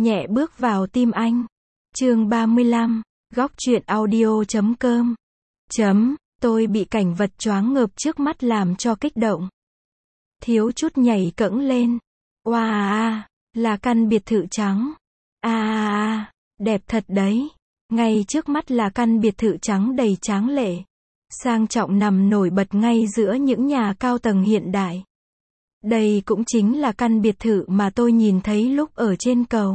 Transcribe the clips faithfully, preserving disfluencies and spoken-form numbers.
nhẹ bước vào tim anh. Chương ba mươi lăm, góc truyện audio chấm com. Chấm, tôi bị cảnh vật choáng ngợp trước mắt làm cho kích động. Thiếu chút nhảy cẫng lên. Oa à à, là căn biệt thự trắng. À à à, đẹp thật đấy. Ngay trước mắt là căn biệt thự trắng đầy tráng lệ. Sang trọng nằm nổi bật ngay giữa những nhà cao tầng hiện đại. Đây cũng chính là căn biệt thự mà tôi nhìn thấy lúc ở trên cầu.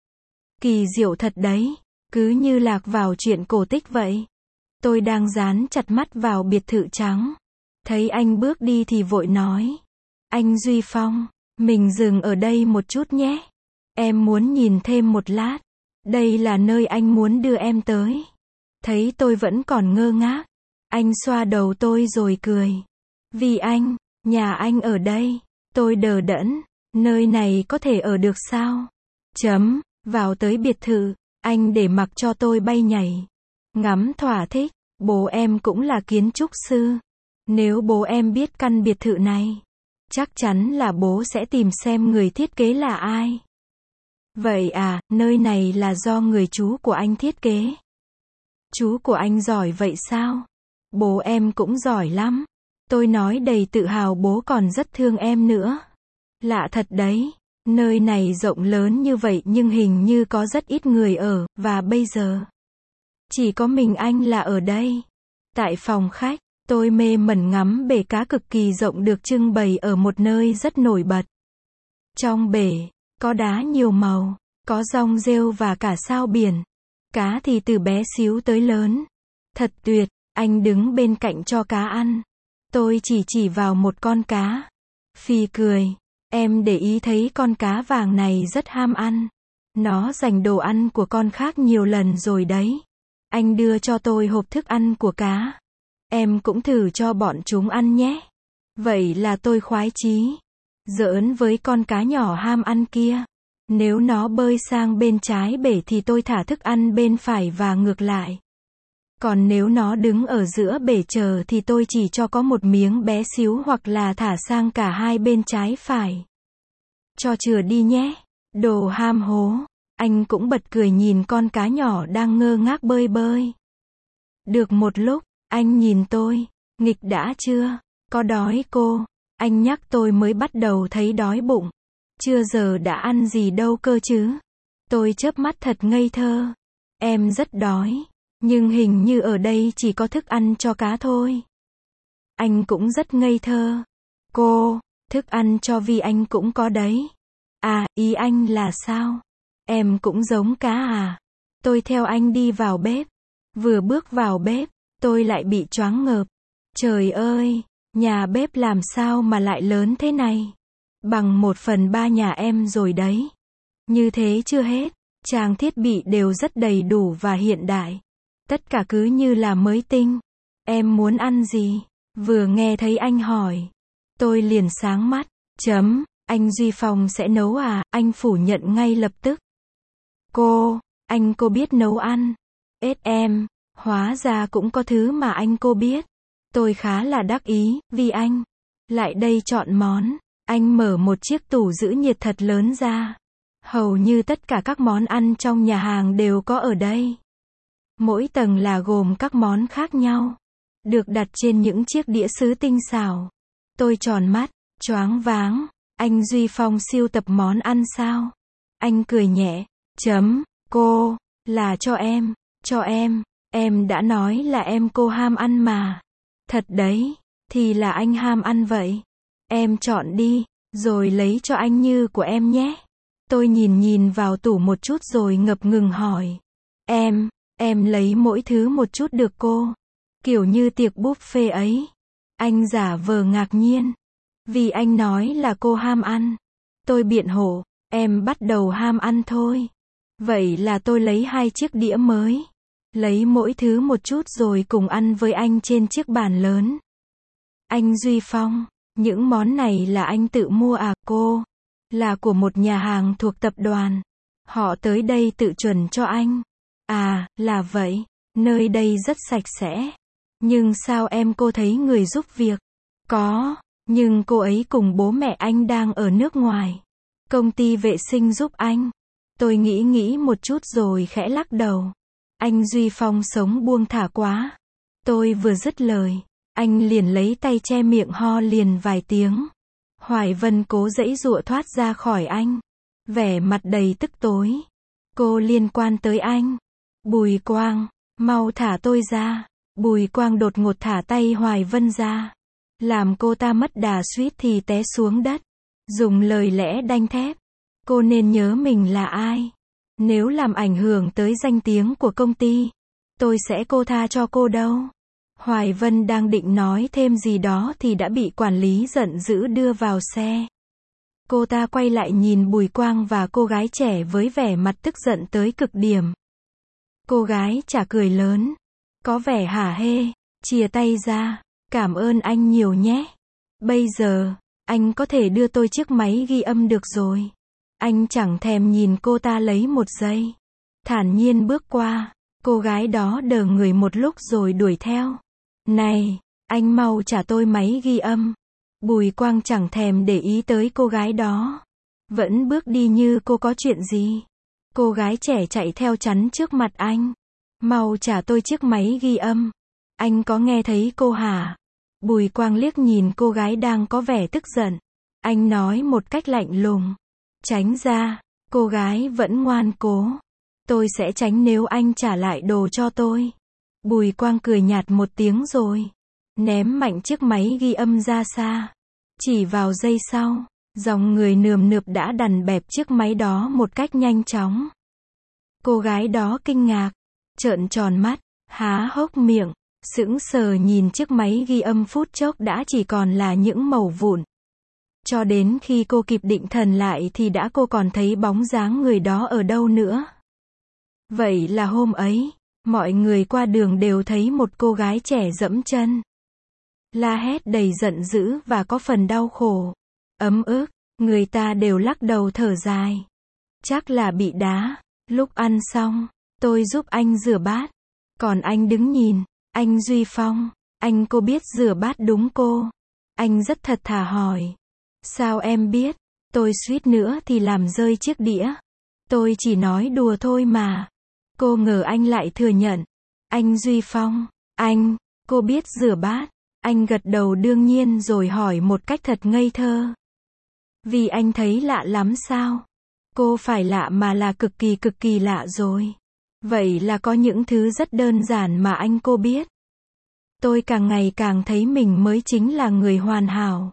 Kỳ diệu thật đấy, cứ như lạc vào truyện cổ tích vậy. Tôi đang dán chặt mắt vào biệt thự trắng. Thấy anh bước đi thì vội nói. Anh Duy Phong, mình dừng ở đây một chút nhé. Em muốn nhìn thêm một lát. Đây là nơi anh muốn đưa em tới. Thấy tôi vẫn còn ngơ ngác. Anh xoa đầu tôi rồi cười. Vì anh, nhà anh ở đây. Tôi đờ đẫn. Nơi này có thể ở được sao? Chấm, vào tới biệt thự. Anh để mặc cho tôi bay nhảy. Ngắm thỏa thích. Bố em cũng là kiến trúc sư. Nếu bố em biết căn biệt thự này, chắc chắn là bố sẽ tìm xem người thiết kế là ai. Vậy à, nơi này là do người chú của anh thiết kế. Chú của anh giỏi vậy sao? Bố em cũng giỏi lắm. Tôi nói đầy tự hào, bố còn rất thương em nữa. Lạ thật đấy, nơi này rộng lớn như vậy nhưng hình như có rất ít người ở, và bây giờ chỉ có mình anh là ở đây. Tại phòng khách, tôi mê mẩn ngắm bể cá cực kỳ rộng được trưng bày ở một nơi rất nổi bật. Trong bể, có đá nhiều màu, có dong rêu và cả sao biển. Cá thì từ bé xíu tới lớn. Thật tuyệt, anh đứng bên cạnh cho cá ăn. Tôi chỉ chỉ vào một con cá. Phì cười, em để ý thấy con cá vàng này rất ham ăn. Nó giành đồ ăn của con khác nhiều lần rồi đấy. Anh đưa cho tôi hộp thức ăn của cá. Em cũng thử cho bọn chúng ăn nhé. Vậy là tôi khoái chí. Giỡn với con cá nhỏ ham ăn kia. Nếu nó bơi sang bên trái bể thì tôi thả thức ăn bên phải và ngược lại. Còn nếu nó đứng ở giữa bể chờ thì tôi chỉ cho có một miếng bé xíu hoặc là thả sang cả hai bên trái phải. Cho chừa đi nhé. Đồ ham hố. Anh cũng bật cười nhìn con cá nhỏ đang ngơ ngác bơi bơi. Được một lúc, anh nhìn tôi. Nghịch đã chưa? Có đói cô? Anh nhắc tôi mới bắt đầu thấy đói bụng. Chưa giờ đã ăn gì đâu cơ chứ? Tôi chớp mắt thật ngây thơ. Em rất đói. Nhưng hình như ở đây chỉ có thức ăn cho cá thôi. Anh cũng rất ngây thơ. Cô, thức ăn cho Vi anh cũng có đấy. À, ý anh là sao? Em cũng giống cá à? Tôi theo anh đi vào bếp. Vừa bước vào bếp, tôi lại bị choáng ngợp. Trời ơi, nhà bếp làm sao mà lại lớn thế này? Bằng một phần ba nhà em rồi đấy. Như thế chưa hết, trang thiết bị đều rất đầy đủ và hiện đại. Tất cả cứ như là mới tinh. Em muốn ăn gì? Vừa nghe thấy anh hỏi, tôi liền sáng mắt. Chấm, anh Duy Phong sẽ nấu à? Anh phủ nhận ngay lập tức. Cô, anh cô biết nấu ăn. Ết em, hóa ra cũng có thứ mà anh cô biết. Tôi khá là đắc ý, vì anh. Lại đây chọn món. Anh mở một chiếc tủ giữ nhiệt thật lớn ra. Hầu như tất cả các món ăn trong nhà hàng đều có ở đây. Mỗi tầng là gồm các món khác nhau. Được đặt trên những chiếc đĩa sứ tinh xảo. Tôi tròn mắt, choáng váng. Anh Duy Phong siêu tập món ăn sao? Anh cười nhẹ. Chấm, cô, là cho em, cho em. Em đã nói là em cô ham ăn mà. Thật đấy, thì là anh ham ăn vậy. Em chọn đi, rồi lấy cho anh như của em nhé. Tôi nhìn nhìn vào tủ một chút rồi ngập ngừng hỏi. Em, em lấy mỗi thứ một chút được cô? Kiểu như tiệc buffet ấy. Anh giả vờ ngạc nhiên. Vì anh nói là cô ham ăn. Tôi biện hộ, em bắt đầu ham ăn thôi. Vậy là tôi lấy hai chiếc đĩa mới. Lấy mỗi thứ một chút rồi cùng ăn với anh trên chiếc bàn lớn. Anh Duy Phong, những món này là anh tự mua à cô? Là của một nhà hàng thuộc tập đoàn. Họ tới đây tự chuẩn cho anh. À, là vậy. Nơi đây rất sạch sẽ. Nhưng sao em cô thấy người giúp việc? Có, nhưng cô ấy cùng bố mẹ anh đang ở nước ngoài. Công ty vệ sinh giúp anh. Tôi nghĩ nghĩ một chút rồi khẽ lắc đầu. Anh Duy Phong sống buông thả quá. Tôi vừa dứt lời, anh liền lấy tay che miệng ho liền vài tiếng. Hoài Vân cố giãy giụa thoát ra khỏi anh. Vẻ mặt đầy tức tối. Cô liên quan tới anh. Bùi Quang, mau thả tôi ra. Bùi Quang đột ngột thả tay Hoài Vân ra. Làm cô ta mất đà suýt thì té xuống đất. Dùng lời lẽ đanh thép. Cô nên nhớ mình là ai. Nếu làm ảnh hưởng tới danh tiếng của công ty, tôi sẽ cô tha cho cô đâu. Hoài Vân đang định nói thêm gì đó thì đã bị quản lý giận dữ đưa vào xe. Cô ta quay lại nhìn Bùi Quang và cô gái trẻ với vẻ mặt tức giận tới cực điểm. Cô gái chả cười lớn, có vẻ hả hê, chìa tay ra, cảm ơn anh nhiều nhé. Bây giờ, anh có thể đưa tôi chiếc máy ghi âm được rồi. Anh chẳng thèm nhìn cô ta lấy một giây. Thản nhiên bước qua, cô gái đó đờ người một lúc rồi đuổi theo. Này, anh mau trả tôi máy ghi âm. Bùi Quang chẳng thèm để ý tới cô gái đó. Vẫn bước đi như cô có chuyện gì. Cô gái trẻ chạy theo chắn trước mặt anh. Mau trả tôi chiếc máy ghi âm. Anh có nghe thấy cô hả? Bùi Quang liếc nhìn cô gái đang có vẻ tức giận. Anh nói một cách lạnh lùng. Tránh ra, cô gái vẫn ngoan cố. Tôi sẽ tránh nếu anh trả lại đồ cho tôi. Bùi Quang cười nhạt một tiếng rồi ném mạnh chiếc máy ghi âm ra xa. Chỉ vào giây sau, dòng người nườm nượp đã đằn bẹp chiếc máy đó một cách nhanh chóng. Cô gái đó kinh ngạc, trợn tròn mắt, há hốc miệng, sững sờ nhìn chiếc máy ghi âm phút chốc đã chỉ còn là những mẩu vụn. Cho đến khi cô kịp định thần lại thì đã cô còn thấy bóng dáng người đó ở đâu nữa. Vậy là hôm ấy, mọi người qua đường đều thấy một cô gái trẻ giẫm chân. La hét đầy giận dữ và có phần đau khổ. Ấm ức, người ta đều lắc đầu thở dài. Chắc là bị đá. Lúc ăn xong, tôi giúp anh rửa bát. Còn anh đứng nhìn. Anh Duy Phong, anh cô biết rửa bát đúng cô? Anh rất thật thà hỏi. Sao em biết? Tôi suýt nữa thì làm rơi chiếc đĩa. Tôi chỉ nói đùa thôi mà. Cô ngờ anh lại thừa nhận. Anh Duy Phong, anh, cô biết rửa bát. Anh gật đầu đương nhiên rồi hỏi một cách thật ngây thơ. Vì anh thấy lạ lắm sao? Cô phải lạ mà là cực kỳ cực kỳ lạ rồi. Vậy là có những thứ rất đơn giản mà anh cô biết. Tôi càng ngày càng thấy mình mới chính là người hoàn hảo.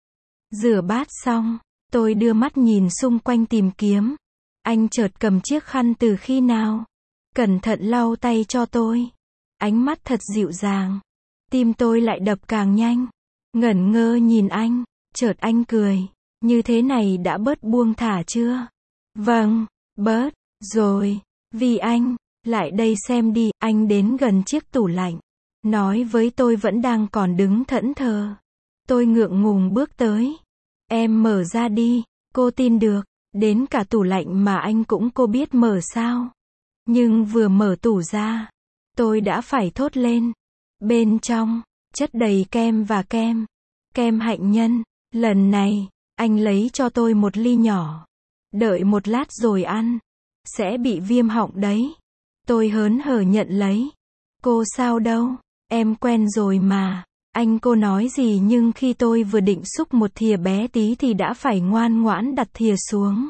Rửa bát xong, tôi đưa mắt nhìn xung quanh tìm kiếm. Anh chợt cầm chiếc khăn từ khi nào? Cẩn thận lau tay cho tôi. Ánh mắt thật dịu dàng. Tim tôi lại đập càng nhanh. Ngẩn ngơ nhìn anh, chợt anh cười. Như thế này đã bớt buông thả chưa? Vâng, bớt, rồi. Vì anh, lại đây xem đi. Anh đến gần chiếc tủ lạnh. Nói với tôi vẫn đang còn đứng thẫn thờ. Tôi ngượng ngùng bước tới. Em mở ra đi. Cô tin được. Đến cả tủ lạnh mà anh cũng cô biết mở sao? Nhưng vừa mở tủ ra, tôi đã phải thốt lên. Bên trong, chất đầy kem và kem. Kem hạnh nhân. Lần này, anh lấy cho tôi một ly nhỏ. Đợi một lát rồi ăn. Sẽ bị viêm họng đấy. Tôi hớn hở nhận lấy. Cô sao đâu? Em quen rồi mà. Anh cô nói gì nhưng khi tôi vừa định xúc một thìa bé tí thì đã phải ngoan ngoãn đặt thìa xuống.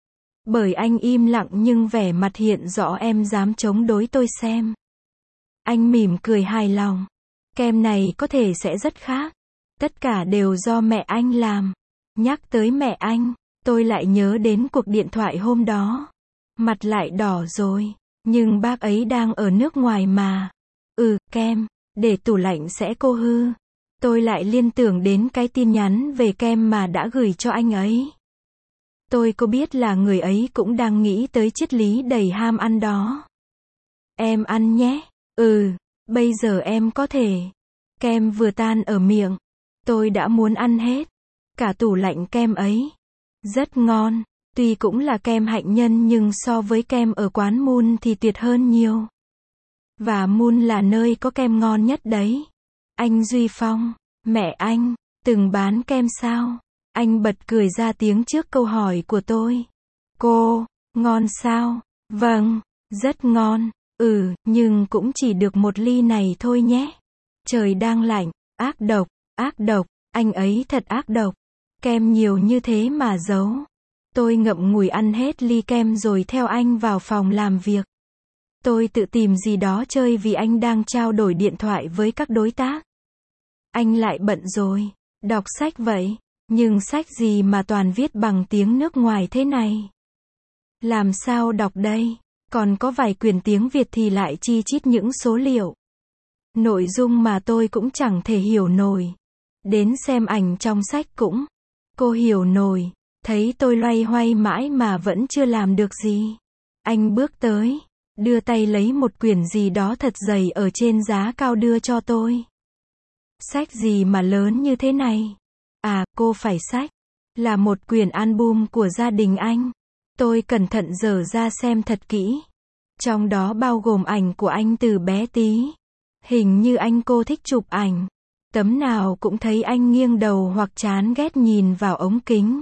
Bởi anh im lặng nhưng vẻ mặt hiện rõ em dám chống đối tôi xem. Anh mỉm cười hài lòng. Kem này có thể sẽ rất khác. Tất cả đều do mẹ anh làm. Nhắc tới mẹ anh, tôi lại nhớ đến cuộc điện thoại hôm đó. Mặt lại đỏ rồi. Nhưng bác ấy đang ở nước ngoài mà. Ừ, kem, để tủ lạnh sẽ cô hư. Tôi lại liên tưởng đến cái tin nhắn về kem mà đã gửi cho anh ấy. Tôi có biết là người ấy cũng đang nghĩ tới triết lý đầy ham ăn đó. Em ăn nhé. Ừ, bây giờ em có thể. Kem vừa tan ở miệng. Tôi đã muốn ăn hết. Cả tủ lạnh kem ấy. Rất ngon. Tuy cũng là kem hạnh nhân nhưng so với kem ở quán Moon thì tuyệt hơn nhiều. Và Moon là nơi có kem ngon nhất đấy. Anh Duy Phong, mẹ anh, từng bán kem sao? Anh bật cười ra tiếng trước câu hỏi của tôi. Cô, Ngon sao? Vâng, rất ngon. Ừ, nhưng cũng chỉ được một ly này thôi nhé. Trời đang lạnh, ác độc, ác độc, anh ấy thật ác độc. Kem nhiều như thế mà giấu. Tôi ngậm ngùi ăn hết ly kem rồi theo anh vào phòng làm việc. Tôi tự tìm gì đó chơi vì anh đang trao đổi điện thoại với các đối tác. Anh lại bận rồi. Đọc sách vậy. Nhưng sách gì mà toàn viết bằng tiếng nước ngoài thế này? Làm sao đọc đây? Còn có vài quyển tiếng Việt thì lại chi chít những số liệu. Nội dung mà tôi cũng chẳng thể hiểu nổi. Đến xem ảnh trong sách cũng. Cô hiểu nổi. Thấy tôi loay hoay mãi mà vẫn chưa làm được gì. Anh bước tới. Đưa tay lấy một quyển gì đó thật dày ở trên giá cao đưa cho tôi. Sách gì mà lớn như thế này? À, cô phải sách. Là một quyển album của gia đình anh. Tôi cẩn thận dở ra xem thật kỹ. Trong đó bao gồm ảnh của anh từ bé tí. Hình như anh cô thích chụp ảnh. Tấm nào cũng thấy anh nghiêng đầu hoặc chán ghét nhìn vào ống kính.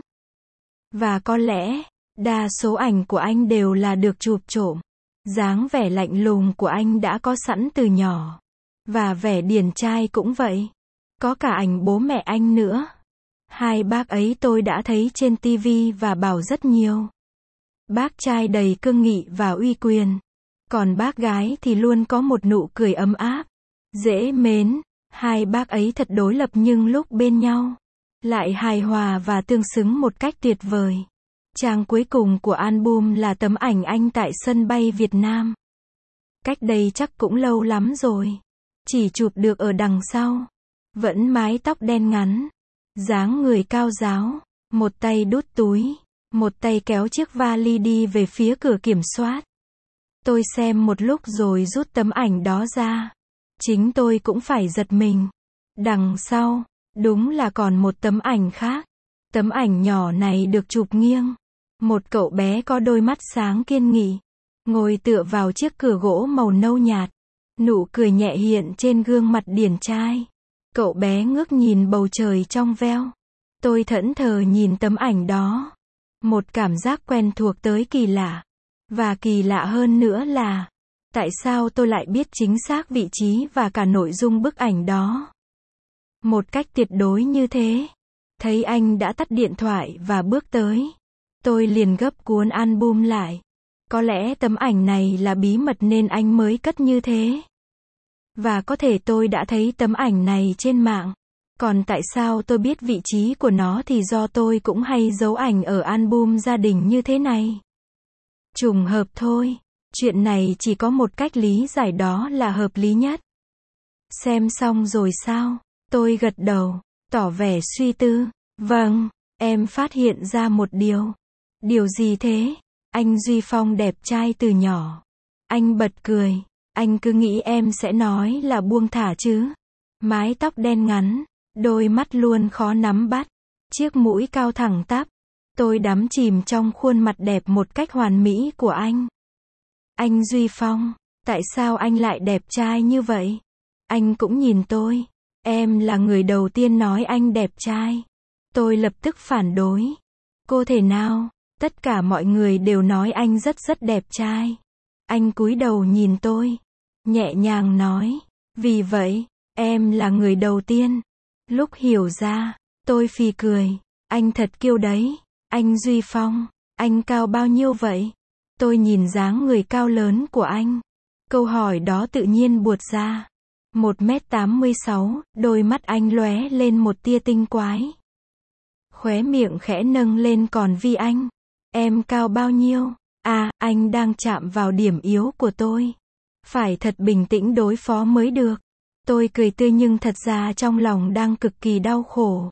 Và có lẽ, đa số ảnh của anh đều là được chụp trộm. Dáng vẻ lạnh lùng của anh đã có sẵn từ nhỏ. Và vẻ điển trai cũng vậy. Có cả ảnh bố mẹ anh nữa. Hai bác ấy tôi đã thấy trên ti vi và bảo rất nhiều. Bác trai đầy cương nghị và uy quyền. Còn bác gái thì luôn có một nụ cười ấm áp. Dễ mến. Hai bác ấy thật đối lập nhưng lúc bên nhau. Lại hài hòa và tương xứng một cách tuyệt vời. Trang cuối cùng của album là tấm ảnh anh tại sân bay Việt Nam. Cách đây chắc cũng lâu lắm rồi. Chỉ chụp được ở đằng sau. Vẫn mái tóc đen ngắn. Dáng người cao ráo. Một tay đút túi. Một tay kéo chiếc vali đi về phía cửa kiểm soát. Tôi xem một lúc rồi rút tấm ảnh đó ra. Chính tôi cũng phải giật mình. Đằng sau, đúng là còn một tấm ảnh khác. Tấm ảnh nhỏ này được chụp nghiêng. Một cậu bé có đôi mắt sáng kiên nghị. Ngồi tựa vào chiếc cửa gỗ màu nâu nhạt. Nụ cười nhẹ hiện trên gương mặt điển trai. Cậu bé ngước nhìn bầu trời trong veo. Tôi thẫn thờ nhìn tấm ảnh đó. Một cảm giác quen thuộc tới kỳ lạ. Và kỳ lạ hơn nữa là, tại sao tôi lại biết chính xác vị trí và cả nội dung bức ảnh đó? Một cách tuyệt đối như thế. Thấy anh đã tắt điện thoại và bước tới. Tôi liền gấp cuốn album lại. Có lẽ tấm ảnh này là bí mật nên anh mới cất như thế. Và có thể tôi đã thấy tấm ảnh này trên mạng. Còn tại sao tôi biết vị trí của nó thì do tôi cũng hay giấu ảnh ở album gia đình như thế này. Trùng hợp thôi. Chuyện này chỉ có một cách lý giải, đó là hợp lý nhất. Xem xong rồi sao? Tôi gật đầu, tỏ vẻ suy tư. Vâng, em phát hiện ra một điều. Điều gì thế? Anh Duy Phong đẹp trai từ nhỏ. Anh bật cười. Anh cứ nghĩ em sẽ nói là buông thả chứ. Mái tóc đen ngắn, đôi mắt luôn khó nắm bắt, chiếc mũi cao thẳng tắp. Tôi đắm chìm trong khuôn mặt đẹp một cách hoàn mỹ của anh. Anh Duy Phong, tại sao anh lại đẹp trai như vậy? Anh cũng nhìn tôi. Em là người đầu tiên nói anh đẹp trai. Tôi lập tức phản đối. Cô thể nào? Tất cả mọi người đều nói anh rất rất đẹp trai. Anh cúi đầu nhìn tôi, nhẹ nhàng nói. Vì vậy, em là người đầu tiên. Lúc hiểu ra, tôi phì cười. Anh thật kiêu đấy. Anh Duy Phong, anh cao bao nhiêu vậy? Tôi nhìn dáng người cao lớn của anh. Câu hỏi đó tự nhiên buột ra. một mét tám mươi sáu, đôi mắt anh lóe lên một tia tinh quái. Khóe miệng khẽ nâng lên, còn Vi anh, em cao bao nhiêu? À, anh đang chạm vào điểm yếu của tôi. Phải thật bình tĩnh đối phó mới được. Tôi cười tươi nhưng thật ra trong lòng đang cực kỳ đau khổ.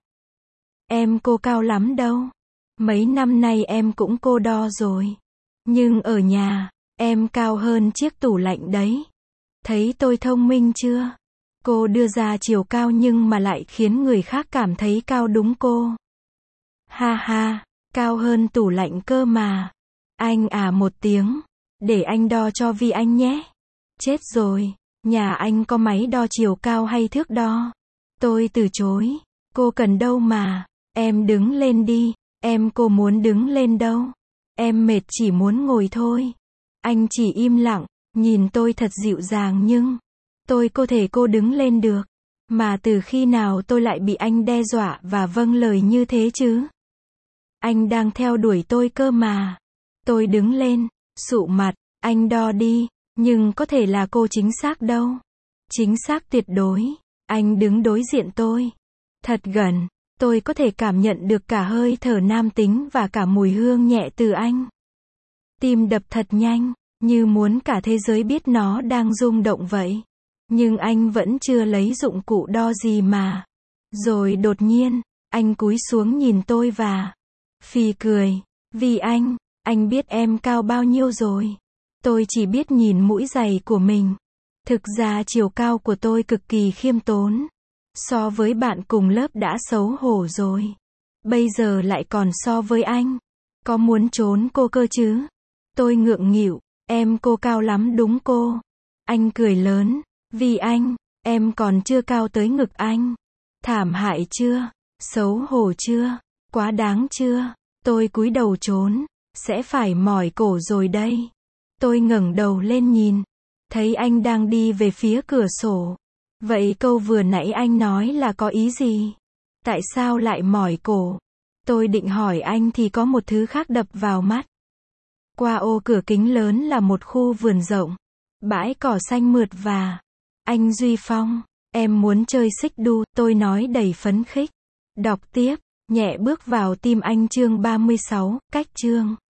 Em cô cao lắm đâu. Mấy năm nay em cũng cô đo rồi. Nhưng ở nhà, em cao hơn chiếc tủ lạnh đấy. Thấy tôi thông minh chưa? Cô đưa ra chiều cao nhưng mà lại khiến người khác cảm thấy cao đúng cô. Ha ha, cao hơn tủ lạnh cơ mà. Anh à một tiếng. Để anh đo cho Vi anh nhé. Chết rồi, nhà anh có máy đo chiều cao hay thước đo? Tôi từ chối. Cô cần đâu mà. Em đứng lên đi. Em cô muốn đứng lên đâu. Em mệt chỉ muốn ngồi thôi. Anh chỉ im lặng, nhìn tôi thật dịu dàng nhưng tôi có thể cô đứng lên được. Mà từ khi nào tôi lại bị anh đe dọa và vâng lời như thế chứ? Anh đang theo đuổi tôi cơ mà. Tôi đứng lên, sụ mặt, anh đo đi, nhưng có thể là cô chính xác đâu. Chính xác tuyệt đối. Anh đứng đối diện tôi. Thật gần, tôi có thể cảm nhận được cả hơi thở nam tính và cả mùi hương nhẹ từ anh. Tim đập thật nhanh, như muốn cả thế giới biết nó đang rung động vậy. Nhưng anh vẫn chưa lấy dụng cụ đo gì mà. Rồi đột nhiên, anh cúi xuống nhìn tôi và phì cười. Vì anh, anh biết em cao bao nhiêu rồi. Tôi chỉ biết nhìn mũi giày của mình. Thực ra chiều cao của tôi cực kỳ khiêm tốn. So với bạn cùng lớp đã xấu hổ rồi. Bây giờ lại còn so với anh. Có muốn trốn cô cơ chứ? Tôi ngượng nghịu. Em cô cao lắm đúng cô? Anh cười lớn. Vì anh, em còn chưa cao tới ngực anh. Thảm hại chưa? Xấu hổ chưa? Quá đáng chưa? Tôi cúi đầu trốn. Sẽ phải mỏi cổ rồi đây. Tôi ngẩng đầu lên nhìn. Thấy anh đang đi về phía cửa sổ. Vậy câu vừa nãy anh nói là có ý gì? Tại sao lại mỏi cổ? Tôi định hỏi anh thì có một thứ khác đập vào mắt. Qua ô cửa kính lớn là một khu vườn rộng. Bãi cỏ xanh mượt và anh Duy Phong, em muốn chơi xích đu, tôi nói đầy phấn khích. Đọc tiếp, nhẹ bước vào tim anh chương ba mươi sáu, cách chương.